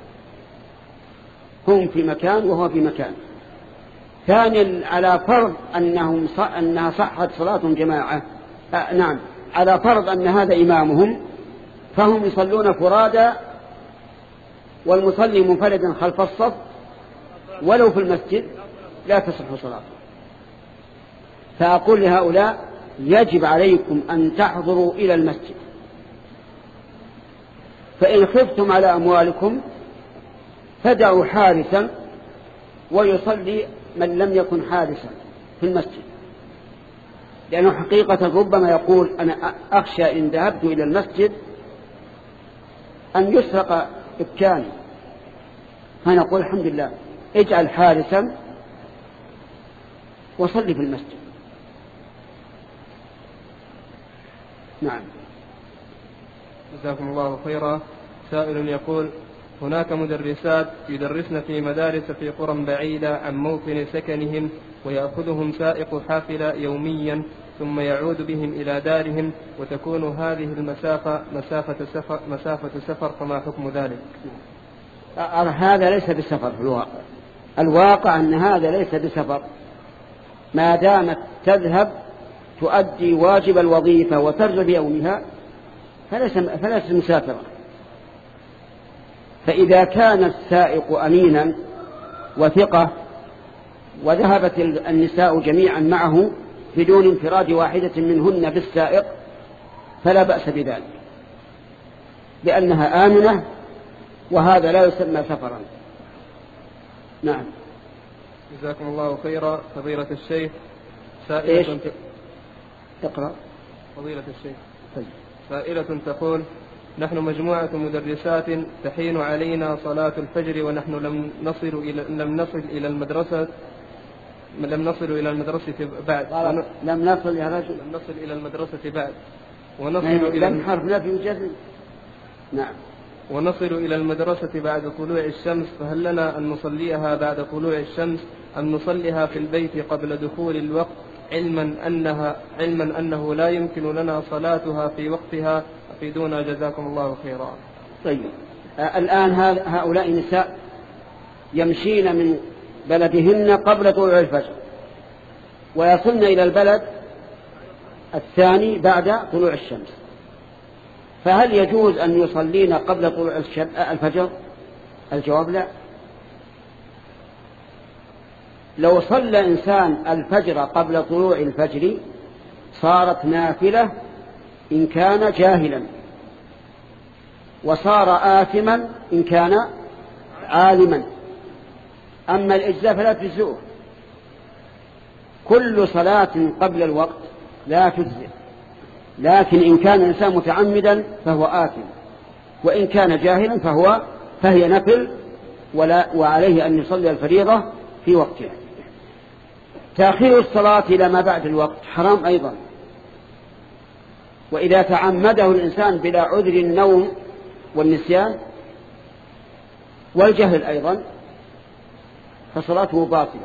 هم في مكان وهو في مكان. ثانيا على فرض أنهم ص... أنها صحت صلاة جماعة، آه نعم، على فرض أن هذا إمامهم، فهم يصلون فرادا والمصلي منفردا خلف الصف ولو في المسجد لا تصح صلاته. فأقول لهؤلاء يجب عليكم أن تحضروا إلى المسجد، فإن خفتم على أموالكم فدعوا حارسا ويصلي من لم يكن حارسا في المسجد، لأنه حقيقة ربما يقول أنا أخشى إن ذهبت إلى المسجد أن يسرق إبكاني، فنقول الحمد لله اجعل حارسا وصلي في المسجد. نعم. جزاكم الله خيرا. سائل يقول هناك مدرسات يدرسن في مدارس في قرى بعيدة عن موطن سكنهم، ويأخذهم سائق حافلة يوميا ثم يعود بهم إلى دارهم، وتكون هذه المسافة مسافة سفر, مسافة سفر فما حكم ذلك؟ هذا ليس بسفر في الواقع. الواقع أن هذا ليس بسفر، ما دامت تذهب تؤدي واجب الوظيفة وترجع بيومها فليس, فليس مسافرة. فإذا كان السائق أمينا وثقة وذهبت النساء جميعا معه بدون انفراد واحدة منهن بالسائق فلا بأس بذلك، لأنها آمنة وهذا لا يسمى سفرا. نعم. جزاكم الله خيرا. فضيلة الشيخ سائلة تقرأ. فضيلة الشيخ طيب. سائلة تقول نحن مجموعة مدرسات تحين علينا صلاة الفجر ونحن لم نصل إلى لم نصل إلى المدرسة لم نصل إلى المدرسة بعد لم نصل يا رجل لم نصل إلى المدرسة بعد ونصل إلى لم حرف نفي وجزم. نعم. ونصل إلى المدرسة بعد طلوع الشمس، فهل لنا أن نصليها بعد طلوع الشمس أم نصليها في البيت قبل دخول الوقت، علما أنها علما أنه لا يمكن لنا صلاتها في وقتها؟ أفيدونا جزاكم الله خيرا. طيب. آه الآن هؤلاء النساء يمشين من بلدهن قبل طلوع الفجر ويصلن إلى البلد الثاني بعد طلوع الشمس، فهل يجوز أن يصلين قبل طلوع الفجر؟ الجواب لا. لو صلى إنسان الفجر قبل طلوع الفجر صارت نافلة إن كان جاهلا، وصار آثما إن كان عالما. أما الإجزاء فلا تجزئه. كل صلاة قبل الوقت لا تجزئ، لكن إن كان الإنسان متعمدا فهو آثم، وإن كان جاهلا فهو فهي نفل ولا وعليه أن يصلي الفريضة في وقتها. تأخير الصلاة إلى ما بعد الوقت حرام أيضا، وإذا تعمده الإنسان بلا عذر النوم والنسيان والجهل أيضا فصلاته باطلة.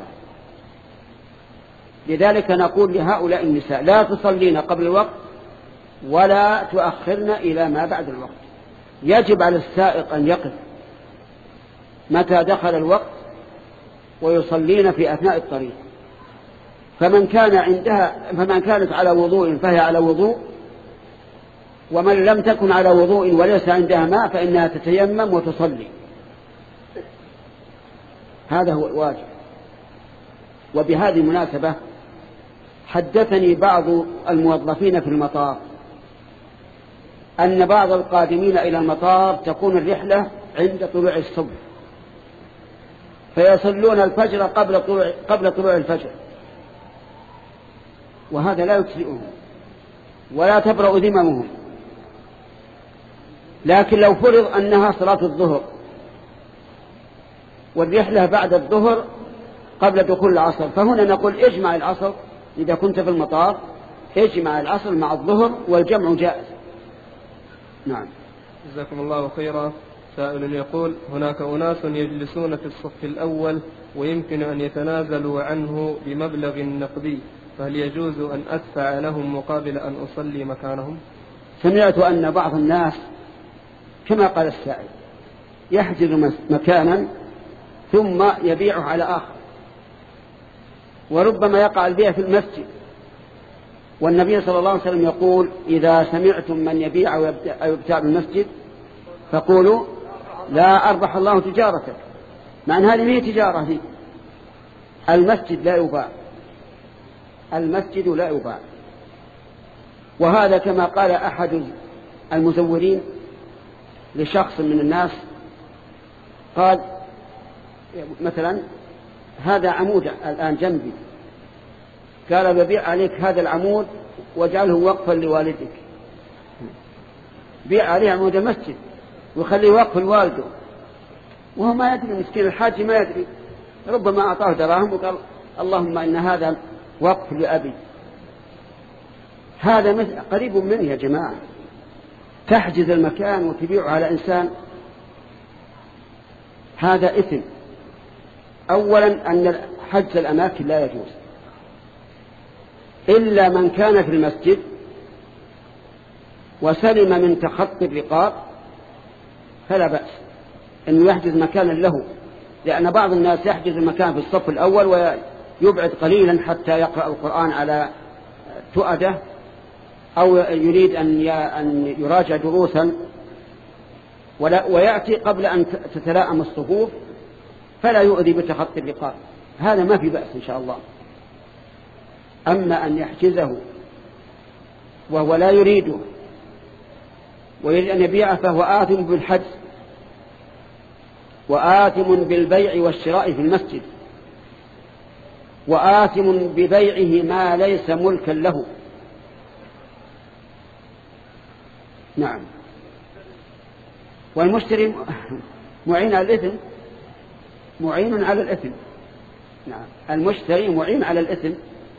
لذلك نقول لهؤلاء النساء لا تصلين قبل الوقت ولا تؤخرن إلى ما بعد الوقت. يجب على السائق أن يقف متى دخل الوقت ويصلين في أثناء الطريق. فمن كان عندها فمن كانت على وضوء فهي على وضوء، ومن لم تكن على وضوء وليس عندها ماء فإنها تتيمم وتصلي. هذا هو الواجب. وبهذه المناسبة حدثني بعض الموظفين في المطار أن بعض القادمين إلى المطار تكون الرحلة عند طلوع الصبح، فيصلون الفجر قبل طلوع قبل طلوع الفجر، وهذا لا يجزئهم ولا تبرأ ذممهم. لكن لو فرض أنها صلاة الظهر والرحلة بعد الظهر قبل دخول العصر، فهنا نقول اجمع العصر إذا كنت في المطار، اجمع العصر مع الظهر والجمع جائز. نعم. جزاكم الله خيرا. سائل يقول هناك أناس يجلسون في الصف الأول ويمكن أن يتنازلوا عنه بمبلغ نقدي، فهل يجوز أن أدفع لهم مقابل أن أصلي مكانهم؟ سمعت أن بعض الناس كما قال السائل يحجز مكانا ثم يبيعه على آخر، وربما يقع البيع في المسجد. والنبي صلى الله عليه وسلم يقول إذا سمعتم من يبيع أو يبتاع بالمسجد فقولوا لا أربح الله تجارتك، مع أن هذه هي تجارة هي. المسجد لا يباع، المسجد لا يباع. وهذا كما قال أحد المزورين لشخص من الناس، قال مثلا هذا عمود الآن جنبي، قال ببيع عليك هذا العمود واجعله وقفا لوالدك، بيع عليه عمود المسجد وخليه وقف لوالده، وهو ما يدري، مسكين الحاج ما يدري، ربما أعطاه دراهم وقال اللهم إن هذا وقف لأبي. هذا قريب منه يا جماعة، تحجز المكان وتبيعه على إنسان، هذا إثم. أولا أن حجز الأماكن لا يجوز إلا من كان في المسجد وسلم من تخطي الرقاب، فلا بأس أنه يحجز مكانا له، لأن بعض الناس يحجز المكان في الصف الأول ويبعد قليلا حتى يقرأ القرآن على تؤده، أو يريد أن يراجع دروسا ويأتي قبل أن تتلاءم الصفوف، فلا يؤذي بتخطي الرقاب، هذا ما في بأس إن شاء الله. أما أن يحجزه وهو لا يريده ويريد أن يبيعه فهو آثم بالحجز وآثم بالبيع والشراء في المسجد وآثم ببيعه ما ليس ملكا له. نعم. والمشتري معين على الإثم، معين على الإثم. نعم، المشتري معين على الإثم.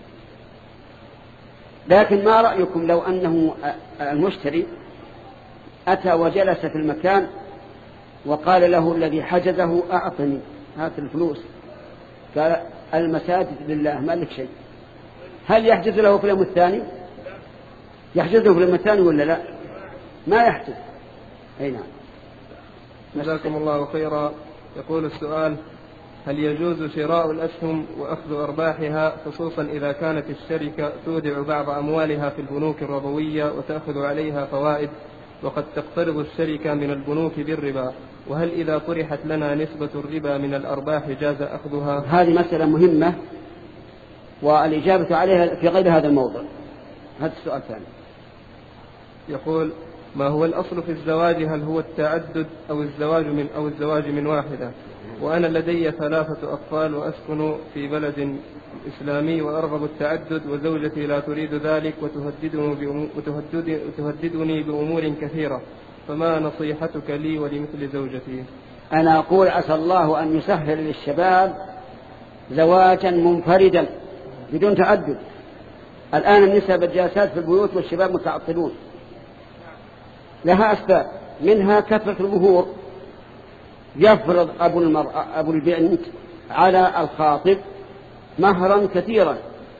لكن ما رأيكم لو أنه المشتري أتى وجلس في المكان وقال له الذي حجزه أعطني هات الفلوس، قال المساجد لله ما لك شيء، هل يحجز له في اليوم الثاني؟ يحجز له في اليوم الثاني ولا لا؟ ما يحجز. أي نعم. جزاكم الله خيرا. يقول السؤال: هل يجوز شراء الأسهم وأخذ أرباحها، خصوصا إذا كانت الشركة تودع بعض أموالها في البنوك الربوية وتأخذ عليها فوائد، وقد تقترض الشركة من البنوك بالربا، وهل إذا طرحت لنا نسبة الربا من الأرباح جاز أخذها؟ هذه مسألة مهمة والإجابة عليها في غير هذا الموضوع. هذا السؤال الثاني. يقول: ما هو الأصل في الزواج؟ هل هو التعدد أو الزواج من أو الزواج من واحدة؟ وأنا لدي ثلاثة أطفال وأسكن في بلد إسلامي وأرغب التعدد، وزوجتي لا تريد ذلك وتهددني بأمور كثيرة، فما نصيحتك لي ولمثل زوجتي؟ أنا أقول عسى الله أن يسهل للشباب زواجا منفردا بدون تعدد. الآن النساء بالجلسات في البيوت والشباب متعطلون، لها أسباب، منها كثرة المهور، يفرض أبو, المرأة أبو البنت على الخاطب مهرا كثيرا.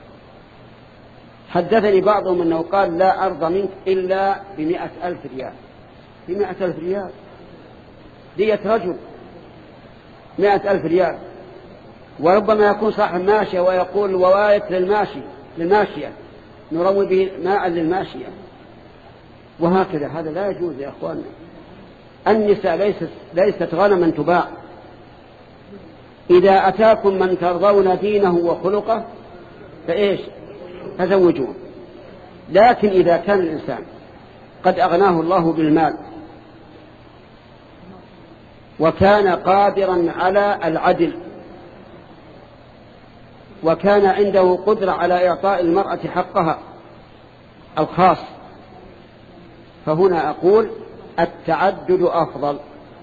حدثني بعضهم أنه قال لا أرضى منك إلا بمئة ألف ريال. بمئة ألف ريال دية رجل، مئة ألف ريال. وربما يكون صاحب ماشية ويقول ووايت للماشي للماشية نروي به ماء للماشية، وهكذا. هذا لا يجوز يا أخواننا. النساء ليست, ليست غنما تباع. إذا أتاكم من ترضون دينه وخلقه فإيش؟ فزوجوه. لكن إذا كان الإنسان قد أغناه الله بالمال وكان قادرا على العدل وكان عنده قدرة على إعطاء المرأة حقها الخاص، فهنا أقول التعدد أفضل.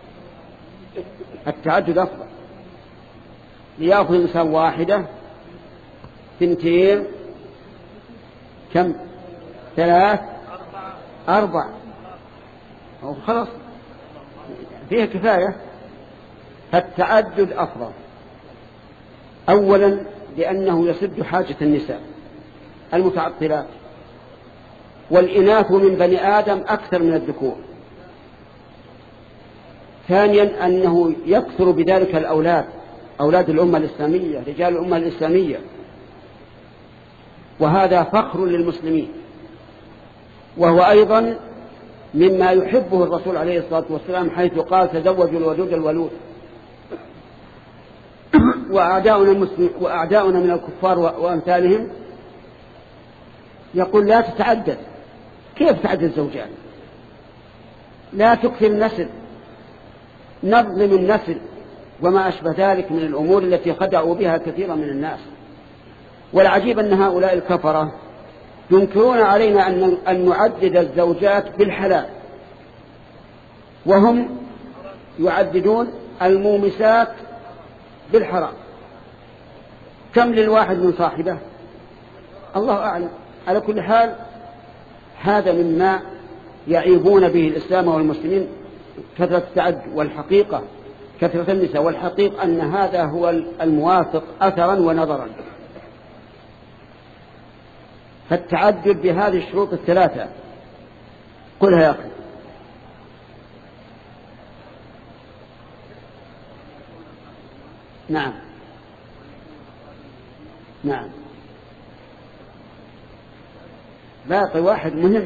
التعدد أفضل. ليأخذ الإنسان واحدة، ثنتين، كم؟ ثلاث، أربع، أو خلاص فيها كفاية. فالتعدد أفضل. أولا لأنه يسد حاجة النساء المتعطلات، والإناث من بني آدم أكثر من الذكور. ثانيا أنه يكثر بذلك الأولاد، أولاد الأمة الإسلامية، رجال الأمة الإسلامية، وهذا فخر للمسلمين، وهو أيضا مما يحبه الرسول عليه الصلاة والسلام حيث قال تزوجوا الودود الولود. وأعداؤنا, المسلم وأعداؤنا من الكفار وأمثالهم يقول لا تتعدد. كيف تعدد الزوجات؟ لا تكثر النسل، نظلم النسل، وما أشبه ذلك من الأمور التي خدعوا بها كثيرا من الناس. والعجيب أن هؤلاء الكفرة ينكرون علينا أن نعدد الزوجات بالحلال، وهم يعددون المومسات بالحرام. كم للواحد من صاحبه؟ الله أعلم. على كل حال هذا مما يعيبون به الإسلام والمسلمين، كثرة التعدد. والحقيقة كثرة النساء، والحقيقة أن هذا هو الموافق أثرا ونظرا. فالتعدد بهذه الشروط الثلاثة قلها يا أخي. نعم نعم باقي واحد مهم،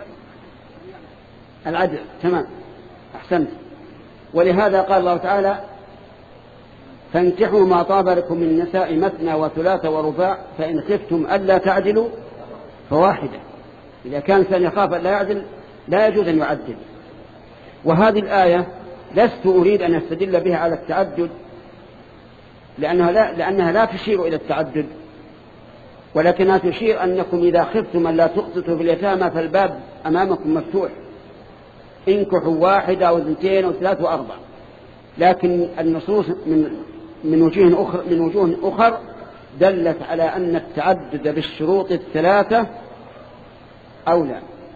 العدل. تمام، أحسنت. ولهذا قال الله تعالى فانكحوا ما طاب لكم من النساء مثنى وثلاث ورباع فإن خفتم ألا تعدلوا فواحدة. إذا كان الإنسان يخاف ألا يعدل لا يجوز أن يعدل. وهذه الآية لست أريد أن أستدل بها على التعدد، لأنها لا, لأنها لا تشير إلى التعدد، ولكنها تشير أنكم إذا خفتم أن لا تقسطوا في اليتامى فالباب أمامكم مفتوح، انكحوا واحدة أو اثنتين أو ثلاث وأربع. لكن النصوص من من وجوه أخر من وجوه أخر دلت على أن التعدد بالشروط الثلاثة أولى.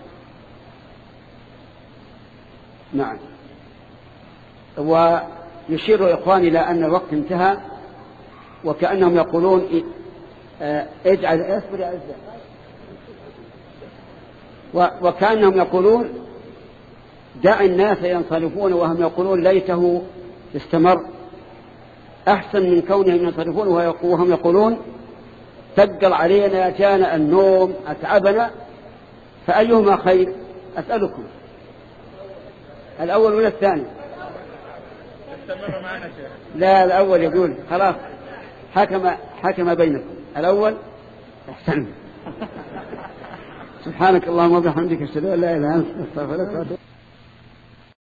نعم. ويشير إخواني إلى أن الوقت انتهى، وكأنهم يقولون اجعل اصبر يا عزة، وكأنهم يقولون دع الناس ينصرفون وهم يقولون ليته استمر، أحسن من كونهم ينصرفون وهم يقولون ثقل علينا جانا النوم أتعبنا. فأيهما خير؟ أسألكم الأول ولا الثاني؟ لا الأول. يقول خلاص حكم حكم بينكم الأول. أحسن. سبحانك اللهم وبحمدك أشهد أن لا إله إلا أنت أستغفرك وأتوب إليك.